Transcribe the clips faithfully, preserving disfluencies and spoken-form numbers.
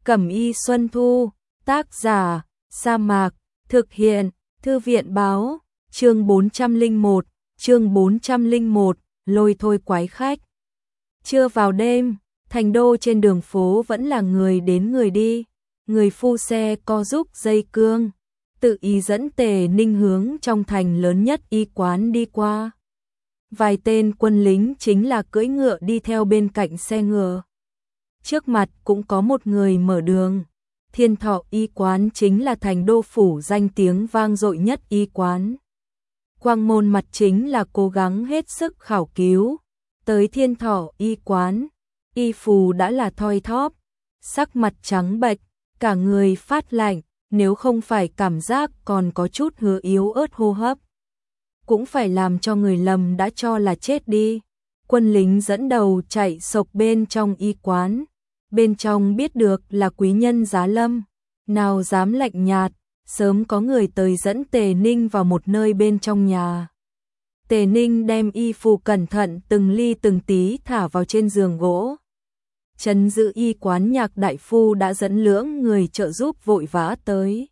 Cẩm y Xuân Thu, tác giả, Sa Mạc, thực hiện, Thư viện báo, chương bốn trăm lẻ một, chương bốn trăm lẻ một, lôi thôi quái khách. Trưa vào đêm, thành đô trên đường phố vẫn là người đến người đi, người phu xe co giúp dây cương, tự ý dẫn Tề Ninh hướng trong thành lớn nhất y quán đi qua. Vài tên quân lính chính là cưỡi ngựa đi theo bên cạnh xe ngựa. Trước mặt cũng có một người mở đường. Thiên Thọ y quán chính là thành đô phủ danh tiếng vang dội nhất y quán. Quang môn mặt chính là cố gắng hết sức khảo cứu. Tới Thiên Thọ y quán, y phù đã là thoi thóp, sắc mặt trắng bệch, cả người phát lạnh, nếu không phải cảm giác còn có chút hứa yếu ớt hô hấp, cũng phải làm cho người lầm đã cho là chết đi. Quân lính dẫn đầu chạy sộc bên trong y quán. Bên trong biết được là quý nhân giá lâm, nào dám lạnh nhạt, sớm có người tới dẫn Tề Ninh vào một nơi bên trong nhà. Tề Ninh đem y phù cẩn thận từng ly từng tí thả vào trên giường gỗ. Trấn giữ y quán Nhạc đại phu đã dẫn lưỡng người trợ giúp vội vã tới.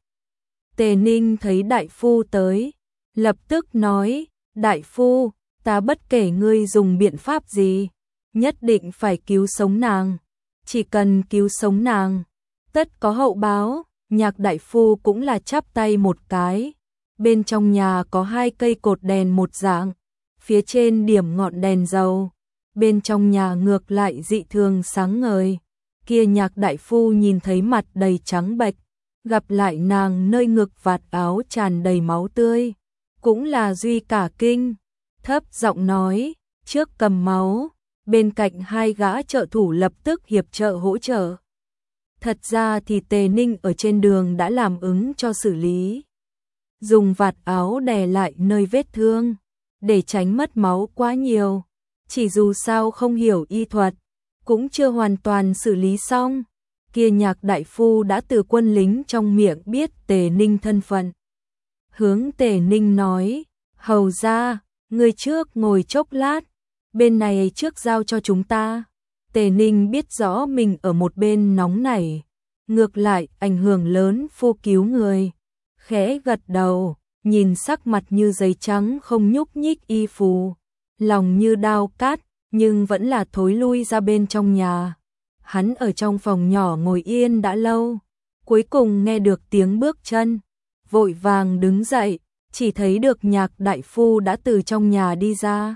Tề Ninh thấy đại phu tới, lập tức nói, đại phu, ta bất kể ngươi dùng biện pháp gì, nhất định phải cứu sống nàng. Chỉ cần cứu sống nàng, tất có hậu báo. Nhạc đại phu cũng là chắp tay một cái. Bên trong nhà có hai cây cột đèn một dạng, phía trên điểm ngọn đèn dầu. Bên trong nhà ngược lại dị thường sáng ngời. Kia Nhạc đại phu nhìn thấy mặt đầy trắng bệch, gặp lại nàng nơi ngực vạt áo tràn đầy máu tươi, cũng là duy cả kinh, thấp giọng nói, trước cầm máu. Bên cạnh hai gã trợ thủ lập tức hiệp trợ hỗ trợ. Thật ra thì Tề Ninh ở trên đường đã làm ứng cho xử lý. Dùng vạt áo đè lại nơi vết thương, để tránh mất máu quá nhiều. Chỉ dù sao không hiểu y thuật, cũng chưa hoàn toàn xử lý xong. Kia Nhạc đại phu đã từ quân lính trong miệng biết Tề Ninh thân phận. Hướng Tề Ninh nói, hầu ra, người trước ngồi chốc lát. Bên này trước giao cho chúng ta. Tề Ninh biết rõ mình ở một bên nóng nảy, ngược lại ảnh hưởng lớn phu cứu người. Khẽ gật đầu, nhìn sắc mặt như giấy trắng không nhúc nhích y phù, lòng như đao cát, nhưng vẫn là thối lui ra bên trong nhà. Hắn ở trong phòng nhỏ ngồi yên đã lâu, cuối cùng nghe được tiếng bước chân, vội vàng đứng dậy, chỉ thấy được Nhạc đại phu đã từ trong nhà đi ra.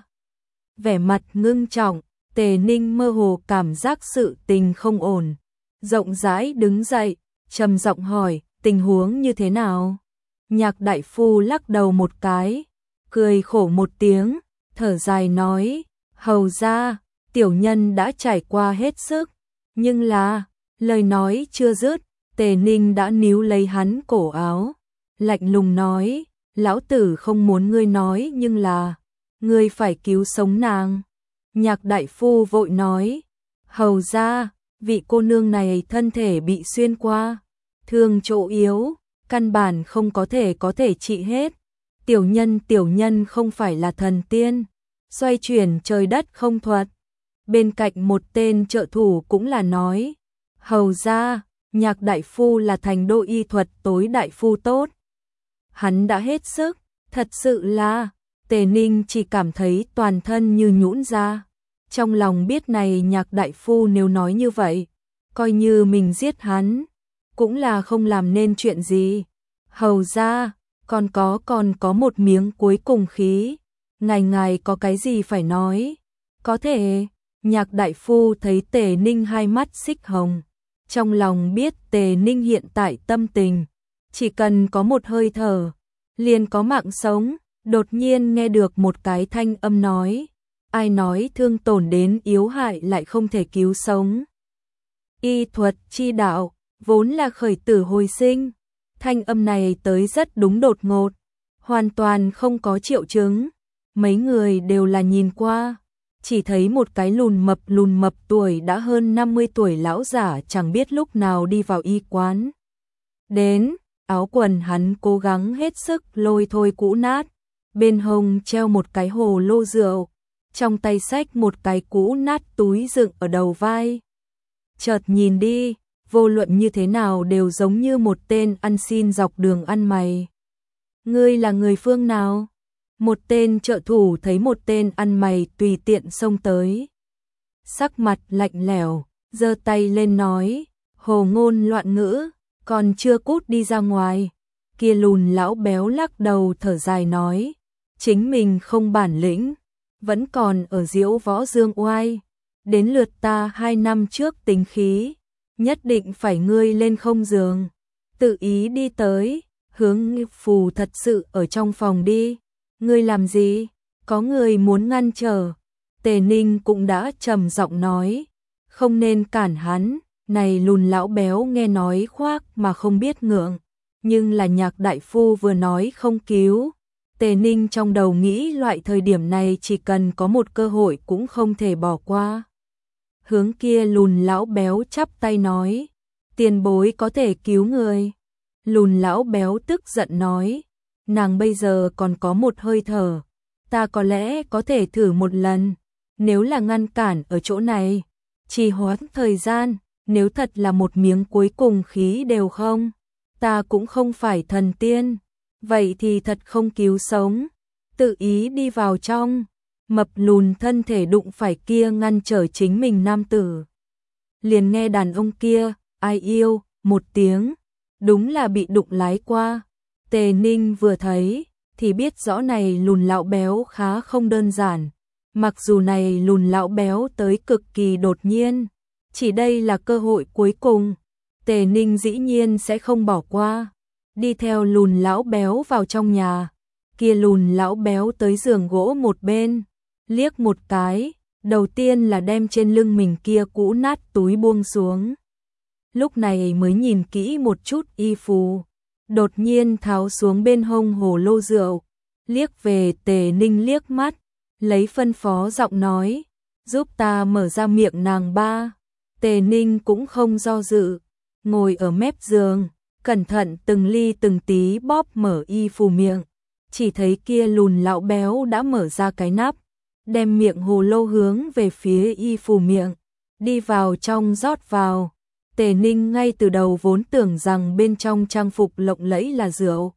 Vẻ mặt ngưng trọng, Tề Ninh mơ hồ cảm giác sự tình không ổn, rộng rãi đứng dậy, trầm giọng hỏi, tình huống như thế nào? Nhạc đại phu lắc đầu một cái, cười khổ một tiếng, thở dài nói, hầu ra, tiểu nhân đã trải qua hết sức, nhưng là, lời nói chưa dứt, Tề Ninh đã níu lấy hắn cổ áo, lạnh lùng nói, lão tử không muốn ngươi nói nhưng là, ngươi phải cứu sống nàng. Nhạc đại phu vội nói, hầu ra, vị cô nương này thân thể bị xuyên qua, thương chỗ yếu, căn bản không có thể có thể trị hết. Tiểu nhân tiểu nhân không phải là thần tiên, xoay chuyển trời đất không thuật. Bên cạnh một tên trợ thủ cũng là nói, hầu ra, Nhạc đại phu là thành đô y thuật tối đại phu tốt. Hắn đã hết sức, thật sự là... Tề Ninh chỉ cảm thấy toàn thân như nhũn ra. Trong lòng biết này Nhạc đại phu nếu nói như vậy, coi như mình giết hắn, cũng là không làm nên chuyện gì. Hầu ra, còn có còn có một miếng cuối cùng khí. Ngài ngài có cái gì phải nói? Có thể, Nhạc đại phu thấy Tề Ninh hai mắt xích hồng. Trong lòng biết Tề Ninh hiện tại tâm tình, chỉ cần có một hơi thở, liền có mạng sống. Đột nhiên nghe được một cái thanh âm nói, ai nói thương tổn đến yếu hại lại không thể cứu sống. Y thuật chi đạo, vốn là khởi tử hồi sinh. Thanh âm này tới rất đúng đột ngột, hoàn toàn không có triệu chứng. Mấy người đều là nhìn qua, chỉ thấy một cái lùn mập lùn mập tuổi đã hơn năm mươi tuổi lão giả chẳng biết lúc nào đi vào y quán. Đến, áo quần hắn cố gắng hết sức lôi thôi cũ nát. Bên hông treo một cái hồ lô rượu, trong tay xách một cái cũ nát túi dựng ở đầu vai. Chợt nhìn đi, vô luận như thế nào đều giống như một tên ăn xin dọc đường ăn mày. Ngươi là người phương nào? Một tên trợ thủ thấy một tên ăn mày tùy tiện xông tới. Sắc mặt lạnh lẽo, giơ tay lên nói, hồ ngôn loạn ngữ, còn chưa cút đi ra ngoài. Kia lùn lão béo lắc đầu thở dài nói, chính mình không bản lĩnh, vẫn còn ở diễu võ dương oai, đến lượt ta hai năm trước tính khí, nhất định phải ngươi lên không giường. Tự ý đi tới, hướng phù thật sự ở trong phòng đi. Ngươi làm gì? Có người muốn ngăn trở. Tề Ninh cũng đã trầm giọng nói, không nên cản hắn. Này lùn lão béo nghe nói khoác mà không biết ngượng, nhưng là Nhạc đại phu vừa nói không cứu. Tề Ninh trong đầu nghĩ loại thời điểm này chỉ cần có một cơ hội cũng không thể bỏ qua. Hướng kia lùn lão béo chắp tay nói, tiền bối có thể cứu người. Lùn lão béo tức giận nói, nàng bây giờ còn có một hơi thở, ta có lẽ có thể thử một lần, nếu là ngăn cản ở chỗ này, trì hoãn thời gian, nếu thật là một miếng cuối cùng khí đều không, ta cũng không phải thần tiên, vậy thì thật không cứu sống. Tự ý đi vào trong, mập lùn thân thể đụng phải kia ngăn trở chính mình nam tử. Liền nghe đàn ông kia, ai yêu, một tiếng, đúng là bị đụng lái qua. Tề Ninh vừa thấy, thì biết rõ này lùn lão béo khá không đơn giản. Mặc dù này lùn lão béo tới cực kỳ đột nhiên, chỉ đây là cơ hội cuối cùng, Tề Ninh dĩ nhiên sẽ không bỏ qua. Đi theo lùn lão béo vào trong nhà, kia lùn lão béo tới giường gỗ một bên, liếc một cái, đầu tiên là đem trên lưng mình kia cũ nát túi buông xuống. Lúc này mới nhìn kỹ một chút y phù, đột nhiên tháo xuống bên hông hồ lô rượu, liếc về Tề Ninh liếc mắt, lấy phân phó giọng nói, giúp ta mở ra miệng nàng ba. Tề Ninh cũng không do dự, ngồi ở mép giường, cẩn thận từng ly từng tí bóp mở y phù miệng, chỉ thấy kia lùn lão béo đã mở ra cái nắp, đem miệng hồ lô hướng về phía y phù miệng, đi vào trong rót vào. Tề Ninh ngay từ đầu vốn tưởng rằng bên trong trang phục lộng lẫy là rượu,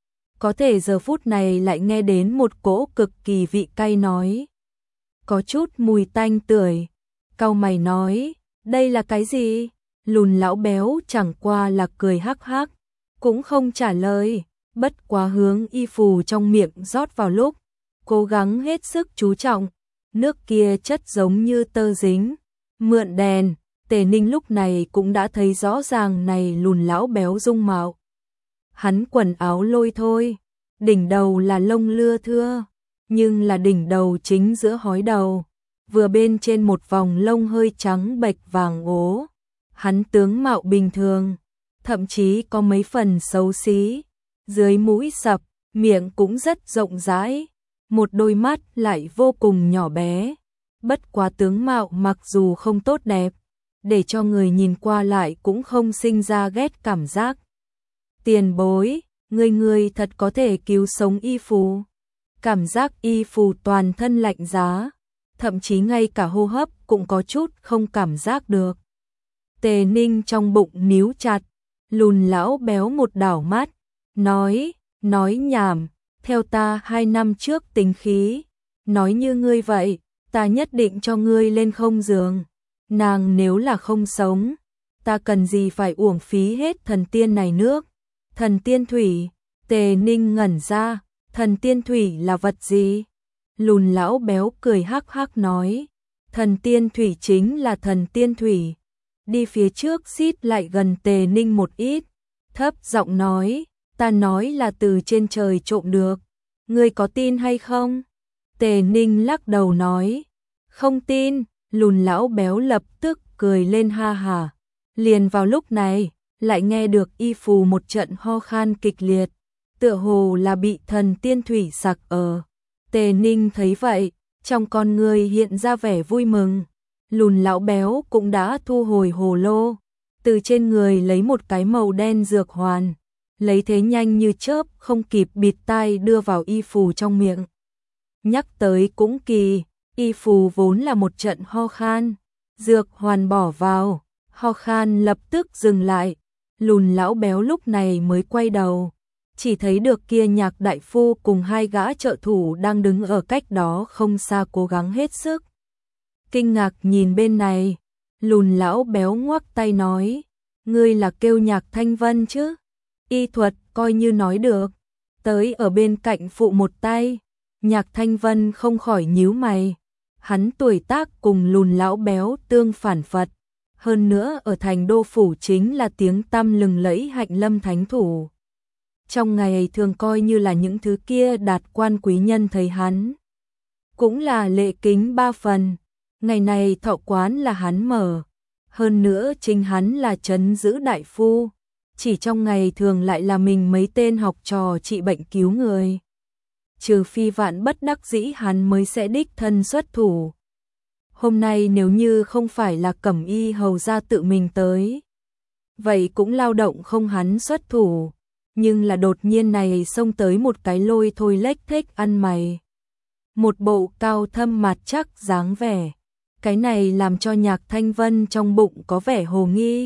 có thể giờ phút này lại nghe đến một cỗ cực kỳ vị cay nói, có chút mùi tanh tưởi. Cau mày nói, đây là cái gì? Lùn lão béo chẳng qua là cười hắc hắc, cũng không trả lời, bất quá hướng y phù trong miệng rót vào lúc, cố gắng hết sức chú trọng, nước kia chất giống như tơ dính. Mượn đèn, Tề Ninh lúc này cũng đã thấy rõ ràng này lùn lão béo dung mạo. Hắn quần áo lôi thôi, đỉnh đầu là lông lưa thưa, nhưng là đỉnh đầu chính giữa hói đầu, vừa bên trên một vòng lông hơi trắng bệch vàng ố. Hắn tướng mạo bình thường, thậm chí có mấy phần xấu xí, dưới mũi sập, miệng cũng rất rộng rãi, một đôi mắt lại vô cùng nhỏ bé. Bất quá tướng mạo mặc dù không tốt đẹp, để cho người nhìn qua lại cũng không sinh ra ghét cảm giác. Tiền bối, người người thật có thể cứu sống y phù. Cảm giác y phù toàn thân lạnh giá, thậm chí ngay cả hô hấp cũng có chút không cảm giác được. Tề Ninh trong bụng níu chặt, lùn lão béo một đảo mắt, nói, nói nhảm, theo ta hai năm trước tính khí, nói như ngươi vậy, ta nhất định cho ngươi lên không giường. Nàng nếu là không sống, ta cần gì phải uổng phí hết thần tiên này nước. Thần tiên thủy, Tề Ninh ngẩn ra, thần tiên thủy là vật gì? Lùn lão béo cười hắc hắc nói, thần tiên thủy chính là thần tiên thủy. Đi phía trước xít lại gần Tề Ninh một ít, thấp giọng nói, ta nói là từ trên trời trộm được, ngươi có tin hay không? Tề Ninh lắc đầu nói, không tin. Lùn lão béo lập tức cười lên ha hà. Liền vào lúc này, lại nghe được y phù một trận ho khan kịch liệt, tựa hồ là bị thần tiên thủy sặc ở. Tề Ninh thấy vậy, trong con người hiện ra vẻ vui mừng. Lùn lão béo cũng đã thu hồi hồ lô, từ trên người lấy một cái màu đen dược hoàn, lấy thế nhanh như chớp không kịp bịt tai đưa vào y phù trong miệng. Nhắc tới cũng kỳ, y phù vốn là một trận ho khan, dược hoàn bỏ vào, Ho khan lập tức dừng lại, Lùn lão béo lúc này mới quay đầu, chỉ thấy được kia Nhạc đại phu cùng hai gã trợ thủ đang đứng ở cách đó không xa cố gắng hết sức. Kinh ngạc nhìn bên này, Lùn lão béo ngoắc tay nói, ngươi là kêu Nhạc Thanh Vân chứ? Y thuật coi như nói được, tới ở bên cạnh phụ một tay. Nhạc Thanh Vân không khỏi nhíu mày, hắn tuổi tác cùng Lùn lão béo tương phản phật, hơn nữa ở thành đô phủ chính là tiếng tăm lừng lẫy Hạnh Lâm thánh thủ. Trong ngày thường coi như là những thứ kia đạt quan quý nhân thấy hắn, cũng là lệ kính ba phần. Ngày này thọ quán là hắn mở, hơn nữa chính hắn là trấn giữ đại phu, chỉ trong ngày thường lại là mình mấy tên học trò trị bệnh cứu người. Trừ phi vạn bất đắc dĩ hắn mới sẽ đích thân xuất thủ. Hôm nay nếu như không phải là Cẩm Y hầu ra tự mình tới, vậy cũng lao động không hắn xuất thủ, nhưng là đột nhiên này xông tới một cái lôi thôi lếch thếch ăn mày. Một bộ cao thâm mặt chắc dáng vẻ, cái này làm cho Nhạc Thanh Vân trong bụng có vẻ hồ nghi.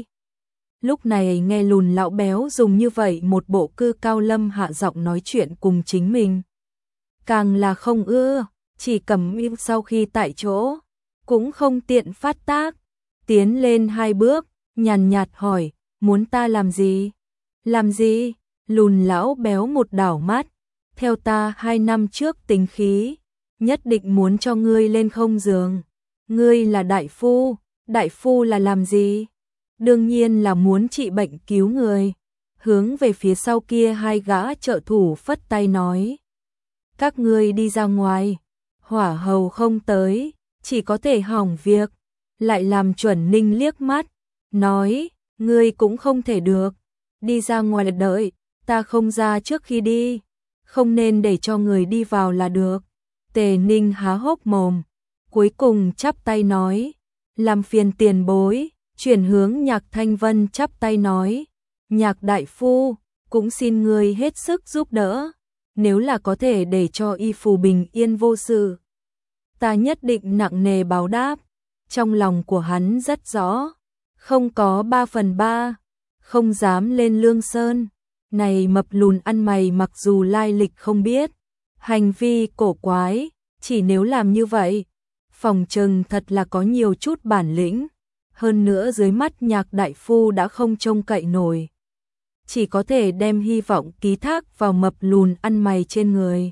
Lúc này nghe Lùn lão béo dùng như vậy một bộ cư cao lâm hạ giọng nói chuyện cùng chính mình, càng là không ưa. Chỉ Cẩm Y sau khi tại chỗ cũng không tiện phát tác, tiến lên hai bước, nhàn nhạt hỏi, muốn ta làm gì? Làm gì? Lùn lão béo một đảo mắt, theo ta hai năm trước tính khí, nhất định muốn cho ngươi lên không giường. Ngươi là đại phu, đại phu là làm gì? Đương nhiên là muốn trị bệnh cứu người. Hướng về phía sau kia hai gã trợ thủ phất tay nói, các ngươi đi ra ngoài, hỏa hầu không tới, chỉ có thể hỏng việc. Lại làm Chuẩn Ninh liếc mắt, nói, ngươi cũng không thể được, đi ra ngoài đợi, ta không ra trước khi đi, không nên để cho người đi vào là được. Tề Ninh há hốc mồm, cuối cùng chắp tay nói, làm phiền tiền bối. Chuyển hướng Nhạc Thanh Vân chắp tay nói, Nhạc đại phu, cũng xin ngươi hết sức giúp đỡ, nếu là có thể để cho y phù bình yên vô sự, ta nhất định nặng nề báo đáp. Trong lòng của hắn rất rõ, không có ba phần ba, không dám lên Lương Sơn. Này mập lùn ăn mày mặc dù lai lịch không biết, hành vi cổ quái, chỉ nếu làm như vậy, phòng trừng thật là có nhiều chút bản lĩnh. Hơn nữa dưới mắt Nhạc đại phu đã không trông cậy nổi, chỉ có thể đem hy vọng ký thác vào mập lùn ăn mày trên người.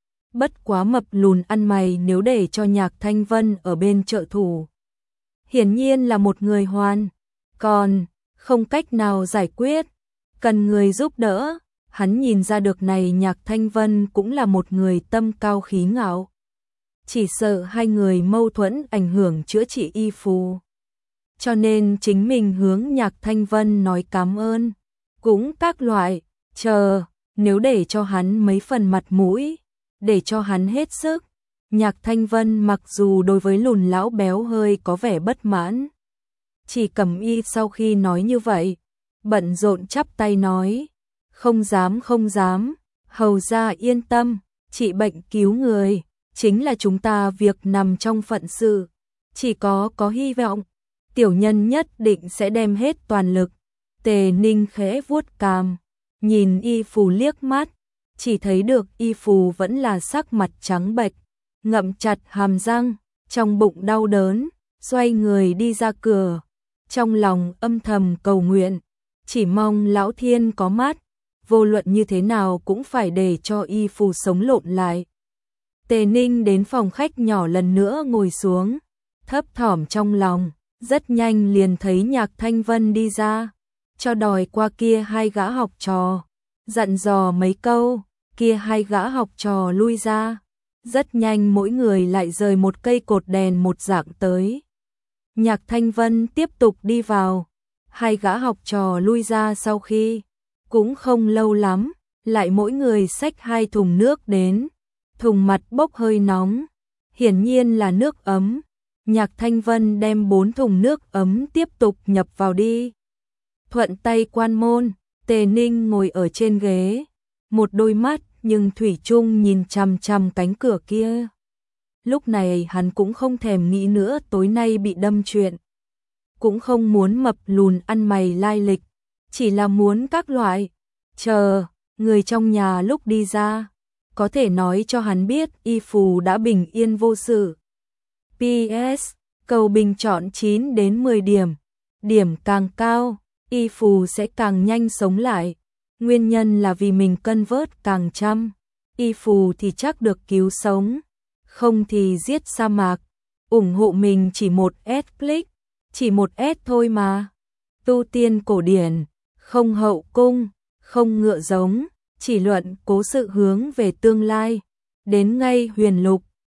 Bất quá mập lùn ăn mày nếu để cho Nhạc Thanh Vân ở bên trợ thủ, hiển nhiên là một người hoàn, còn không cách nào giải quyết, cần người giúp đỡ. Hắn nhìn ra được này Nhạc Thanh Vân cũng là một người tâm cao khí ngạo, chỉ sợ hai người mâu thuẫn ảnh hưởng chữa trị y phù, cho nên chính mình hướng Nhạc Thanh Vân nói cảm ơn, cũng các loại, chờ, nếu để cho hắn mấy phần mặt mũi, để cho hắn hết sức. Nhạc Thanh Vân mặc dù đối với Lùn lão béo hơi có vẻ bất mãn, chỉ Cẩm Y sau khi nói như vậy, bận rộn chắp tay nói, không dám không dám, hầu ra yên tâm, trị bệnh cứu người, chính là chúng ta việc nằm trong phận sự, chỉ có có hy vọng, tiểu nhân nhất định sẽ đem hết toàn lực. Tề Ninh khẽ vuốt cằm, nhìn y phù liếc mắt, chỉ thấy được y phù vẫn là sắc mặt trắng bệch, ngậm chặt hàm răng, trong bụng đau đớn, xoay người đi ra cửa, trong lòng âm thầm cầu nguyện, chỉ mong lão thiên có mắt, vô luận như thế nào cũng phải để cho y phù sống lộn lại. Tề Ninh đến phòng khách nhỏ lần nữa ngồi xuống, thấp thỏm trong lòng, rất nhanh liền thấy Nhạc Thanh Vân đi ra, cho đòi qua kia hai gã học trò, dặn dò mấy câu, kia hai gã học trò lui ra, rất nhanh mỗi người lại rời một cây cột đèn một dạng tới. Nhạc Thanh Vân tiếp tục đi vào, hai gã học trò lui ra sau khi, cũng không lâu lắm, lại mỗi người xách hai thùng nước đến, thùng mặt bốc hơi nóng, hiển nhiên là nước ấm. Nhạc Thanh Vân đem bốn thùng nước ấm tiếp tục nhập vào đi. Thuận tay quan môn, Tề Ninh ngồi ở trên ghế, một đôi mắt nhưng thủy chung nhìn chằm chằm cánh cửa kia. Lúc này hắn cũng không thèm nghĩ nữa tối nay bị đâm chuyện. cũng không muốn mập lùn ăn mày lai lịch, chỉ là muốn các loại, chờ, người trong nhà lúc đi ra, có thể nói cho hắn biết Y Phù đã bình yên vô sự. pê ét. Cầu bình chọn chín đến mười điểm, điểm càng cao, Y Phù sẽ càng nhanh sống lại, nguyên nhân là vì mình cân vớt càng chăm, Y Phù thì chắc được cứu sống, không thì giết sa mạc, ủng hộ mình chỉ một S click, chỉ một S thôi mà. Tu tiên cổ điển, không hậu cung, không ngựa giống, chỉ luận cố sự hướng về tương lai, đến ngay huyền lục,